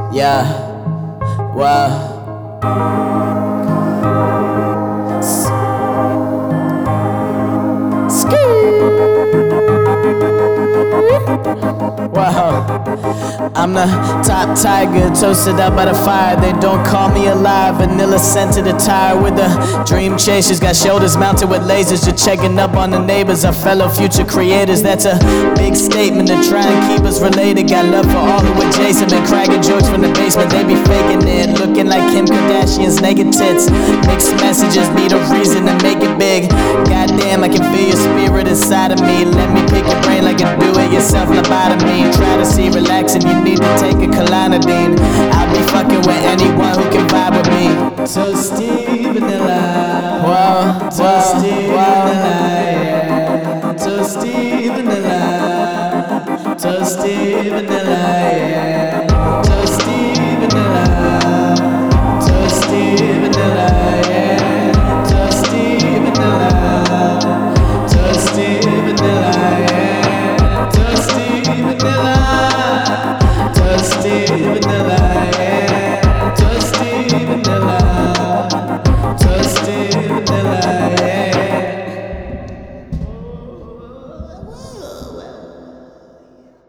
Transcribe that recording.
Yeah, wow. Wow, I'm the top tiger, toasted up by the fire. They don't call me alive, vanilla scented attire with the dream chasers. Got shoulders mounted with lasers, just checking up on the neighbors, our fellow future creators. That's a big statement to try and keep us related. Got love for all who adjacent, been cracking jokes from the basement. They be faking it, looking like Kim Kardashian's naked tits. Mixed messages, need a reason to make it big. Goddamn, I can feel your spirit inside of me. Let me pick your brain like a do-it-yourself lobotomy. Try to see relaxing, you need to take a Clonidine. I'll be fucking with anyone who can vibe with me. Toasty vanilla, wow, toasty vanilla, yeah. Toasty vanilla, toasty vanilla, yeah.